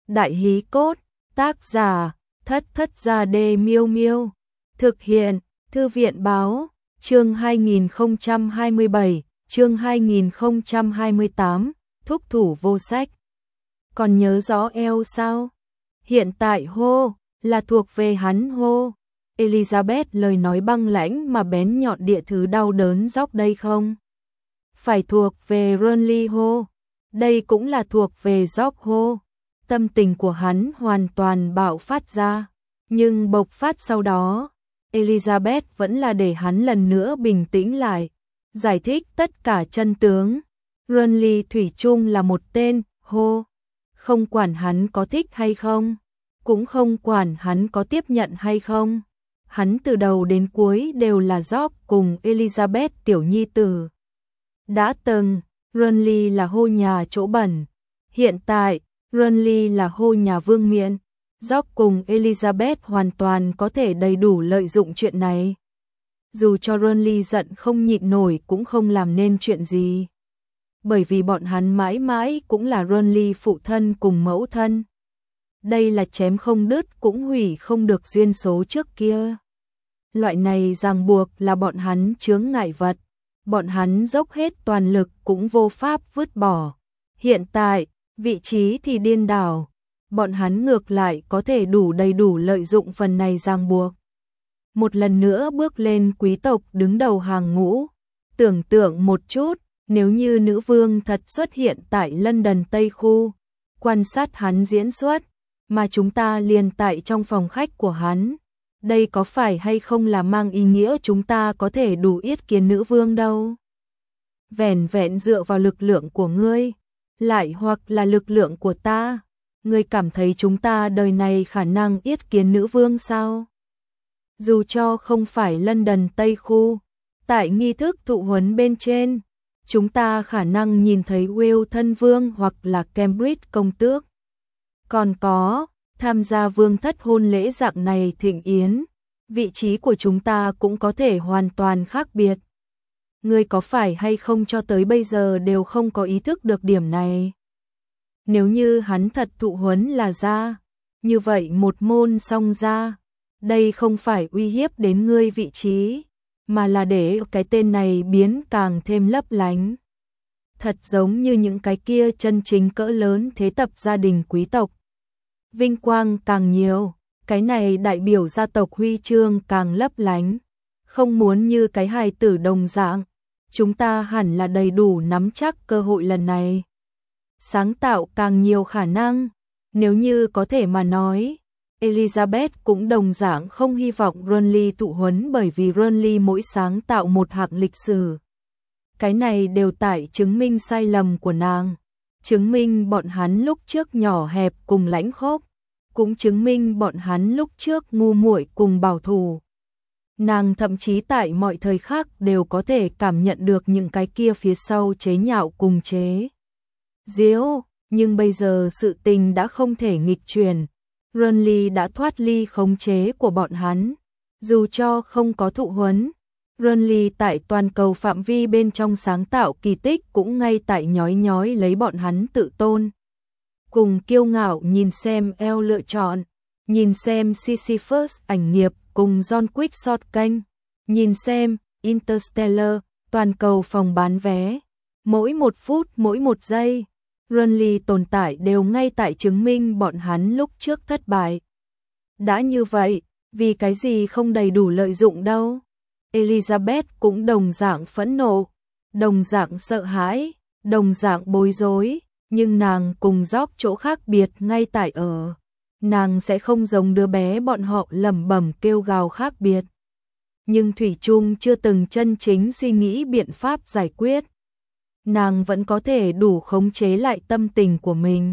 Đại hí cốt, tác giả, Thất Thất Gia Đê Miêu Miêu. Thực hiện, Thư viện báo, chương 2027, chương 2028, thúc thủ vô sách. Còn nhớ rõ eo sao? Hiện tại hô, là thuộc về hắn hô. Elizabeth lời nói băng lãnh mà bén nhọn địa thứ đau đớn dốc đây không? Phải thuộc về Renly hô. Đây cũng là thuộc về Jock hô. Tâm tình của hắn hoàn toàn bạo phát ra. Nhưng bộc phát sau đó, Elizabeth vẫn là để hắn lần nữa bình tĩnh lại. Giải thích tất cả chân tướng. Renly thủy chung là một tên, hô. Không quản hắn có thích hay không. Cũng không quản hắn có tiếp nhận hay không. Hắn từ đầu đến cuối đều là Jock cùng Elizabeth tiểu nhi tử. Đã từng, Renly là hô nhà chỗ bẩn. Hiện tại, Renly là hô nhà vương miện. Jock cùng Elizabeth hoàn toàn có thể đầy đủ lợi dụng chuyện này. Dù cho Renly giận không nhịn nổi cũng không làm nên chuyện gì. Bởi vì bọn hắn mãi mãi cũng là Renly phụ thân cùng mẫu thân. Đây là chém không đứt cũng hủy không được duyên số trước kia. Loại này ràng buộc là bọn hắn chướng ngại vật. Bọn hắn dốc hết toàn lực cũng vô pháp vứt bỏ. Hiện tại, vị trí thì điên đảo. Bọn hắn ngược lại có thể đầy đủ lợi dụng phần này ràng buộc. Một lần nữa bước lên quý tộc đứng đầu hàng ngũ. Tưởng tượng một chút, nếu như nữ vương thật xuất hiện tại London Tây Khu, quan sát hắn diễn xuất, mà chúng ta liền tại trong phòng khách của hắn. Đây có phải hay không là mang ý nghĩa chúng ta có thể đủ yết kiến nữ vương đâu? Vẻn vẹn dựa vào lực lượng của ngươi, lại hoặc là lực lượng của ta, ngươi cảm thấy chúng ta đời này khả năng yết kiến nữ vương sao? Dù cho không phải London Tây Khu, tại nghi thức thụ huấn bên trên, chúng ta khả năng nhìn thấy Will thân vương hoặc là Cambridge công tước. Còn có, tham gia vương thất hôn lễ dạng này thịnh yến, vị trí của chúng ta cũng có thể hoàn toàn khác biệt. Ngươi có phải hay không cho tới bây giờ đều không có ý thức được điểm này? Nếu như hắn thật thụ huấn là ra, như vậy một môn xong ra, đây không phải uy hiếp đến ngươi vị trí, mà là để cái tên này biến càng thêm lấp lánh. Thật giống như những cái kia chân chính cỡ lớn thế tập gia đình quý tộc. Vinh quang càng nhiều, cái này đại biểu gia tộc huy chương càng lấp lánh. Không muốn như cái hài tử đồng dạng, chúng ta hẳn là đầy đủ nắm chắc cơ hội lần này. Sáng tạo càng nhiều khả năng, nếu như có thể mà nói, Elizabeth cũng đồng dạng không hy vọng Renly thụ huấn bởi vì Renly mỗi sáng tạo một hạng lịch sử. Cái này đều tại chứng minh sai lầm của nàng, chứng minh bọn hắn lúc trước nhỏ hẹp cùng lãnh khốc, cũng chứng minh bọn hắn lúc trước ngu muội cùng bảo thủ. Nàng thậm chí tại mọi thời khắc đều có thể cảm nhận được những cái kia phía sau chế nhạo cùng chế giễu, nhưng bây giờ sự tình đã không thể nghịch chuyển. Renly đã thoát ly khống chế của bọn hắn, dù cho không có thụ huấn. Renly tại toàn cầu phạm vi bên trong sáng tạo kỳ tích cũng ngay tại nhói nhói lấy bọn hắn tự tôn. Cùng kiêu ngạo nhìn xem Elle lựa chọn, nhìn xem Sisyphus ảnh nghiệp cùng John Quick short kênh, nhìn xem Interstellar, toàn cầu phòng bán vé. Mỗi một phút, mỗi một giây, Renly tồn tại đều ngay tại chứng minh bọn hắn lúc trước thất bại. Đã như vậy, vì cái gì không đầy đủ lợi dụng đâu? Elizabeth cũng đồng dạng phẫn nộ, đồng dạng sợ hãi, đồng dạng bối rối, nhưng nàng cùng Jock chỗ khác biệt ngay tại ở. Nàng sẽ không giống đứa bé bọn họ lẩm bẩm kêu gào khác biệt. Nhưng thủy chung chưa từng chân chính suy nghĩ biện pháp giải quyết. Nàng vẫn có thể đủ khống chế lại tâm tình của mình.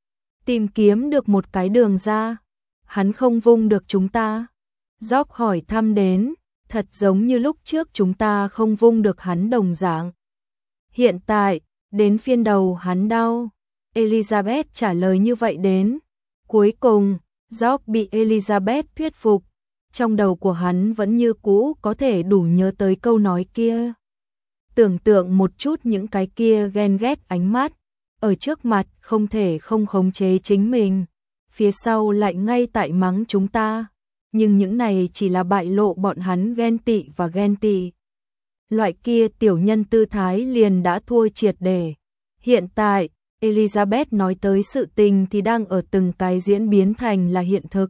Tìm kiếm được một cái đường ra. Hắn không vung được chúng ta. Jock hỏi thăm đến, thật giống như lúc trước chúng ta không vung được hắn đồng dạng. Hiện tại, đến phiên đầu hắn đau. Elizabeth trả lời như vậy đến. Cuối cùng, Jock bị Elizabeth thuyết phục. Trong đầu của hắn vẫn như cũ có thể đủ nhớ tới câu nói kia. Tưởng tượng một chút những cái kia ghen ghét ánh mắt, ở trước mặt không thể không khống chế chính mình, phía sau lại ngay tại mắng chúng ta. Nhưng những này chỉ là bại lộ bọn hắn ghen tị và ghen tị. Loại kia tiểu nhân tư thái liền đã thua triệt để. Hiện tại, Elizabeth nói tới sự tình thì đang ở từng cái diễn biến thành là hiện thực.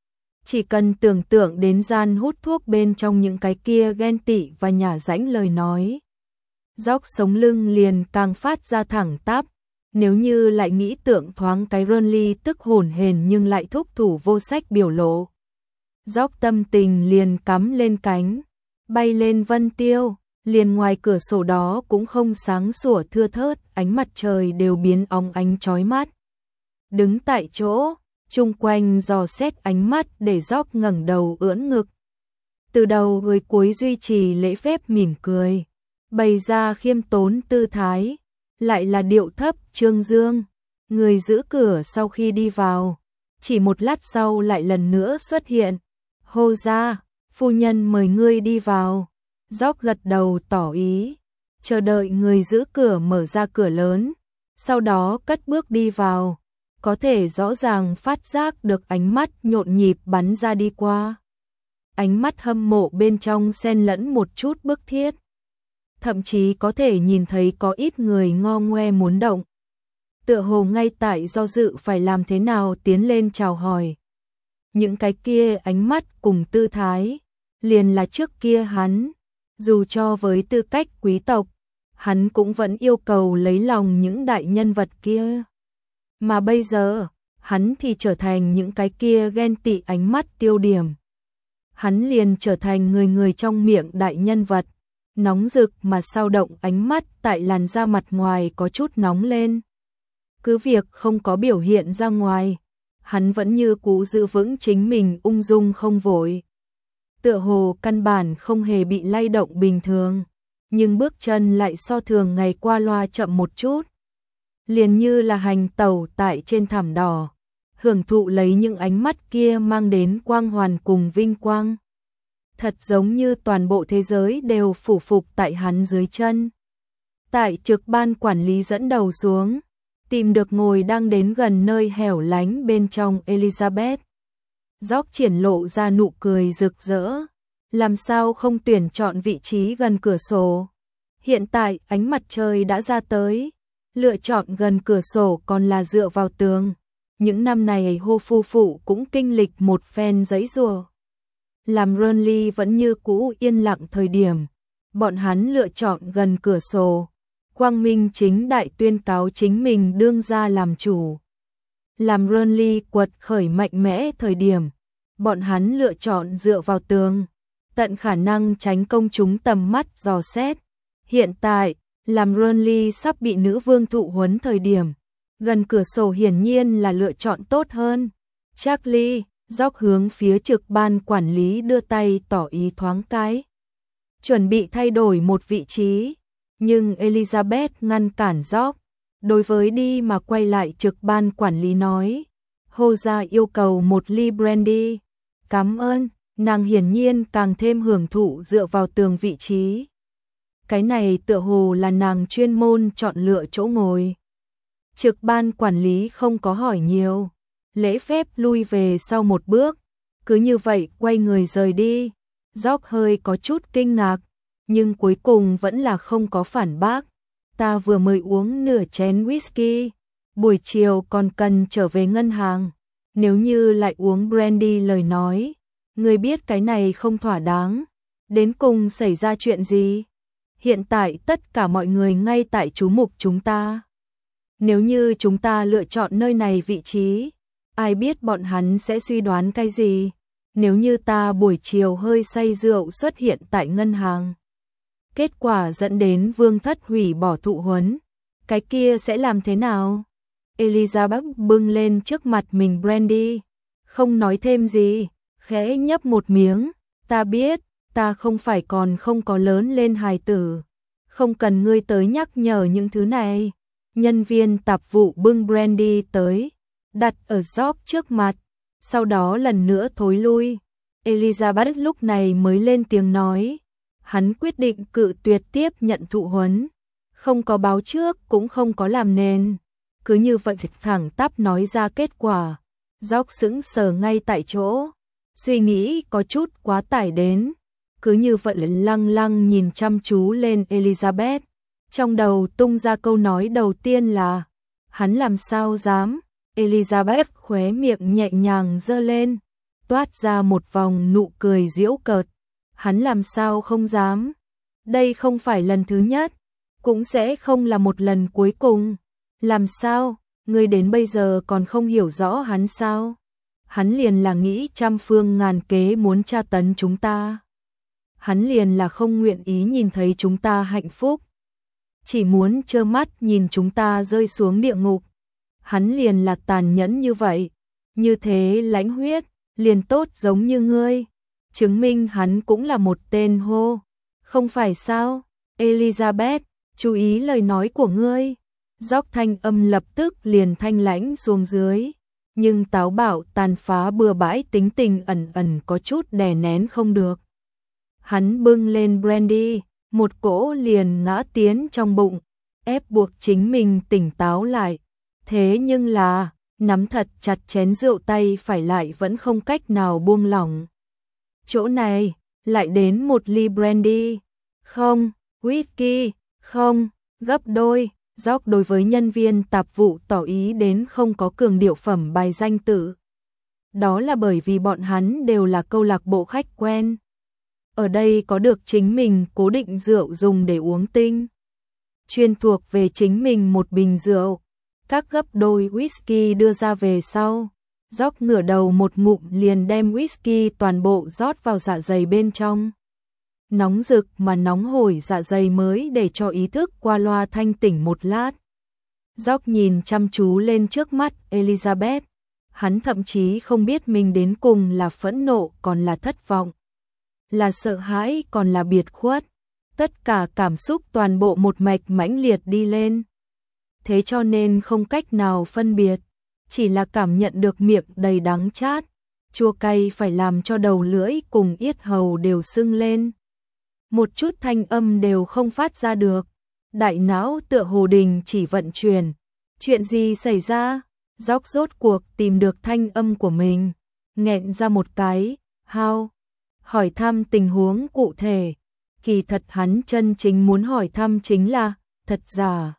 Chỉ cần tưởng tượng đến gian hút thuốc bên trong những cái kia ghen tị và nhả rãnh lời nói. Dốc sống lưng liền càng phát ra thẳng tắp. Nếu như lại nghĩ tượng thoáng cái Ronly tức hổn hển nhưng lại thúc thủ vô sách biểu lộ. Dốc tâm tình liền cắm lên cánh, bay lên vân tiêu, liền ngoài cửa sổ đó cũng không sáng sủa thưa thớt, ánh mặt trời đều biến óng ánh chói mắt. Đứng tại chỗ, chung quanh dò xét ánh mắt để Dốc ngẩng đầu ưỡn ngực. Từ đầu tới cuối duy trì lễ phép mỉm cười, bày ra khiêm tốn tư thái, lại là điệu thấp trương dương. Người giữ cửa sau khi đi vào, chỉ một lát sau lại lần nữa xuất hiện. Hô ra, phu nhân mời ngươi đi vào. Dốc gật đầu tỏ ý, chờ đợi người giữ cửa mở ra cửa lớn, sau đó cất bước đi vào, có thể rõ ràng phát giác được ánh mắt nhộn nhịp bắn ra đi qua. Ánh mắt hâm mộ bên trong xen lẫn một chút bức thiết. Thậm chí có thể nhìn thấy có ít người ngo ngoe muốn động. Tựa hồ ngay tại do dự phải làm thế nào tiến lên chào hỏi. Những cái kia ánh mắt cùng tư thái, liền là trước kia hắn. Dù cho với tư cách quý tộc, hắn cũng vẫn yêu cầu lấy lòng những đại nhân vật kia. Mà bây giờ, hắn thì trở thành những cái kia ghen tị ánh mắt tiêu điểm. Hắn liền trở thành người người trong miệng đại nhân vật, nóng rực mà sao động ánh mắt tại làn da mặt ngoài có chút nóng lên. Cứ việc không có biểu hiện ra ngoài, hắn vẫn như cũ giữ vững chính mình ung dung không vội. Tựa hồ căn bản không hề bị lay động bình thường, nhưng bước chân lại so thường ngày qua loa chậm một chút. Liền như là hành tẩu tại trên thảm đỏ, hưởng thụ lấy những ánh mắt kia mang đến quang hoàn cùng vinh quang. Thật giống như toàn bộ thế giới đều phủ phục tại hắn dưới chân. Tại trực ban quản lý dẫn đầu xuống, tìm được ngồi đang đến gần nơi hẻo lánh bên trong Elizabeth. Dốc triển lộ ra nụ cười rực rỡ, làm sao không tuyển chọn vị trí gần cửa sổ. Hiện tại ánh mặt trời đã ra tới, lựa chọn gần cửa sổ còn là dựa vào tường. Những năm này hô phu phụ cũng kinh lịch một phen giãy giụa. Làm Ronly vẫn như cũ yên lặng thời điểm, bọn hắn lựa chọn gần cửa sổ, quang minh chính đại tuyên cáo chính mình đương ra làm chủ. Làm Ronly quật khởi mạnh mẽ thời điểm, bọn hắn lựa chọn dựa vào tường, tận khả năng tránh công chúng tầm mắt dò xét. Hiện tại, làm Ronly sắp bị nữ vương thụ huấn thời điểm, gần cửa sổ hiển nhiên là lựa chọn tốt hơn. Charlie, Dốc hướng phía trực ban quản lý đưa tay tỏ ý thoáng cái, chuẩn bị thay đổi một vị trí, nhưng Elizabeth ngăn cản Dốc. Đối với đi mà quay lại trực ban quản lý nói, hô ra yêu cầu một ly brandy. Cảm ơn, nàng hiển nhiên càng thêm hưởng thụ dựa vào tường vị trí. Cái này tựa hồ là nàng chuyên môn chọn lựa chỗ ngồi. Trực ban quản lý không có hỏi nhiều, lễ phép lui về sau một bước, cứ như vậy quay người rời đi. Dốc hơi có chút kinh ngạc, nhưng cuối cùng vẫn là không có phản bác. Ta vừa mới uống nửa chén whisky, buổi chiều còn cần trở về ngân hàng. Nếu như lại uống brandy lời nói, người biết cái này không thỏa đáng. Đến cùng xảy ra chuyện gì? Hiện tại tất cả mọi người ngay tại chú mục chúng ta. Nếu như chúng ta lựa chọn nơi này vị trí, ai biết bọn hắn sẽ suy đoán cái gì? Nếu như ta buổi chiều hơi say rượu xuất hiện tại ngân hàng, kết quả dẫn đến vương thất hủy bỏ thụ huấn, cái kia sẽ làm thế nào? Elizabeth bưng lên trước mặt mình brandy, không nói thêm gì, khẽ nhấp một miếng. Ta biết, ta không phải còn không có lớn lên hài tử, không cần ngươi tới nhắc nhở những thứ này. Nhân viên tạp vụ bưng brandy tới, đặt ở Dốc trước mặt, sau đó lần nữa thối lui. Elizabeth lúc này mới lên tiếng nói, hắn quyết định cự tuyệt tiếp nhận thụ huấn, không có báo trước cũng không có làm nền, cứ như vậy thẳng tắp nói ra kết quả. Dốc sững sờ ngay tại chỗ, suy nghĩ có chút quá tải đến, cứ như vậy lăng lăng nhìn chăm chú lên Elizabeth, trong đầu tung ra câu nói đầu tiên là, hắn làm sao dám. Elizabeth khóe miệng nhẹ nhàng giơ lên, toát ra một vòng nụ cười giễu cợt, hắn làm sao không dám, đây không phải lần thứ nhất, cũng sẽ không là một lần cuối cùng, làm sao, ngươi đến bây giờ còn không hiểu rõ hắn sao? Hắn liền là nghĩ trăm phương ngàn kế muốn tra tấn chúng ta. Hắn liền là không nguyện ý nhìn thấy chúng ta hạnh phúc. Chỉ muốn trơ mắt nhìn chúng ta rơi xuống địa ngục. Hắn liền là tàn nhẫn như vậy. Như thế lãnh huyết, liền tốt giống như ngươi. Chứng minh hắn cũng là một tên hô. Không phải sao? Elizabeth, chú ý lời nói của ngươi. Dốc thanh âm lập tức liền thanh lãnh xuống dưới. Nhưng táo bạo tàn phá bừa bãi tính tình ẩn ẩn có chút đè nén không được. Hắn bưng lên brandy, một cỗ liền ngã tiến trong bụng, ép buộc chính mình tỉnh táo lại. Thế nhưng là, nắm thật chặt chén rượu tay phải lại vẫn không cách nào buông lỏng. Chỗ này, lại đến một ly brandy. Không, whisky, không, gấp đôi. Dốc đối với nhân viên tạp vụ tỏ ý đến không có cường điệu phẩm bài danh tử. Đó là bởi vì bọn hắn đều là câu lạc bộ khách quen. Ở đây có được chính mình cố định rượu dùng để uống tinh. Chuyên thuộc về chính mình một bình rượu. Các gấp đôi whisky đưa ra về sau. Dốc ngửa đầu một ngụm liền đem whisky toàn bộ rót vào dạ dày bên trong. Nóng rực mà nóng hổi dạ dày mới để cho ý thức qua loa thanh tỉnh một lát. Dốc nhìn chăm chú lên trước mắt Elizabeth. Hắn thậm chí không biết mình đến cùng là phẫn nộ còn là thất vọng. Là sợ hãi còn là biệt khuất. Tất cả cảm xúc toàn bộ một mạch mãnh liệt đi lên. Thế cho nên không cách nào phân biệt. Chỉ là cảm nhận được miệng đầy đắng chát. Chua cay phải làm cho đầu lưỡi cùng yết hầu đều sưng lên. Một chút thanh âm đều không phát ra được. Đại não tựa hồ đình chỉ vận chuyển. Chuyện gì xảy ra? Dốc rốt cuộc tìm được thanh âm của mình. Nghẹn ra một cái. How? Hỏi thăm tình huống cụ thể. Kỳ thật hắn chân chính muốn hỏi thăm chính là thật giả.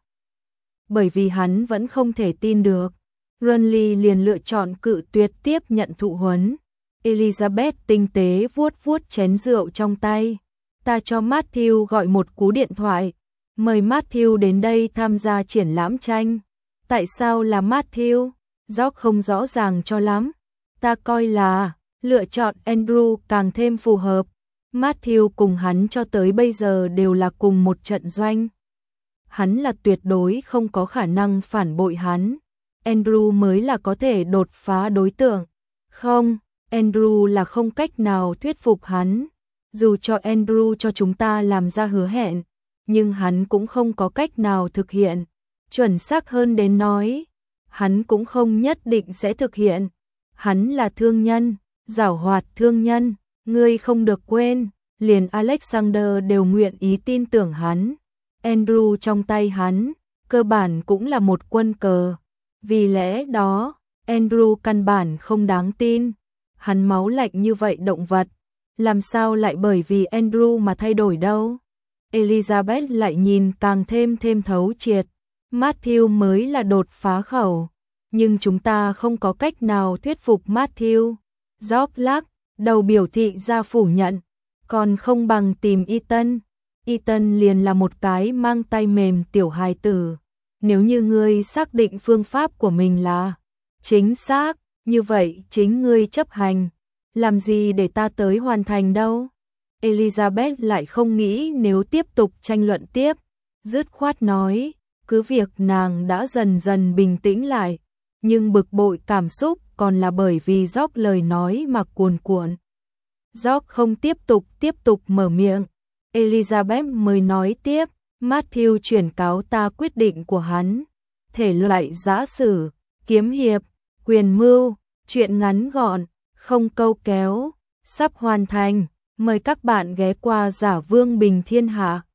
Bởi vì hắn vẫn không thể tin được. Runley liền lựa chọn cự tuyệt tiếp nhận thụ huấn. Elizabeth tinh tế vuốt vuốt chén rượu trong tay. Ta cho Matthew gọi một cú điện thoại, mời Matthew đến đây tham gia triển lãm tranh. Tại sao là Matthew? George không rõ ràng cho lắm. Ta coi là lựa chọn Andrew càng thêm phù hợp. Matthew cùng hắn cho tới bây giờ đều là cùng một trận doanh. Hắn là tuyệt đối không có khả năng phản bội hắn. Andrew mới là có thể đột phá đối tượng. Không, Andrew là không cách nào thuyết phục hắn. Dù cho Andrew cho chúng ta làm ra hứa hẹn, nhưng hắn cũng không có cách nào thực hiện. Chuẩn xác hơn đến nói, hắn cũng không nhất định sẽ thực hiện. Hắn là thương nhân, giảo hoạt thương nhân, ngươi không được quên, liền Alexander đều nguyện ý tin tưởng hắn. Andrew trong tay hắn, cơ bản cũng là một quân cờ. Vì lẽ đó, Andrew căn bản không đáng tin. Hắn máu lạnh như vậy động vật. Làm sao lại bởi vì Andrew mà thay đổi đâu? Elizabeth lại nhìn càng thêm thấu triệt. Matthew mới là đột phá khẩu. Nhưng chúng ta không có cách nào thuyết phục Matthew. George lắc đầu biểu thị ra phủ nhận. Còn không bằng tìm Ethan. Ethan liền là một cái mang tay mềm tiểu hài tử. Nếu như ngươi xác định phương pháp của mình là chính xác, như vậy chính ngươi chấp hành. Làm gì để ta tới hoàn thành đâu? Elizabeth lại không nghĩ nếu tiếp tục tranh luận tiếp. Dứt khoát nói, cứ việc nàng đã dần dần bình tĩnh lại. Nhưng bực bội cảm xúc còn là bởi vì George lời nói mà cuồn cuộn. George không tiếp tục mở miệng. Elizabeth mới nói tiếp, Matthew chuyển cáo ta quyết định của hắn. Thể loại giã sử, kiếm hiệp, quyền mưu, chuyện ngắn gọn, không câu kéo, sắp hoàn thành. Mời các bạn ghé qua Giả Vương Bình Thiên Hạ.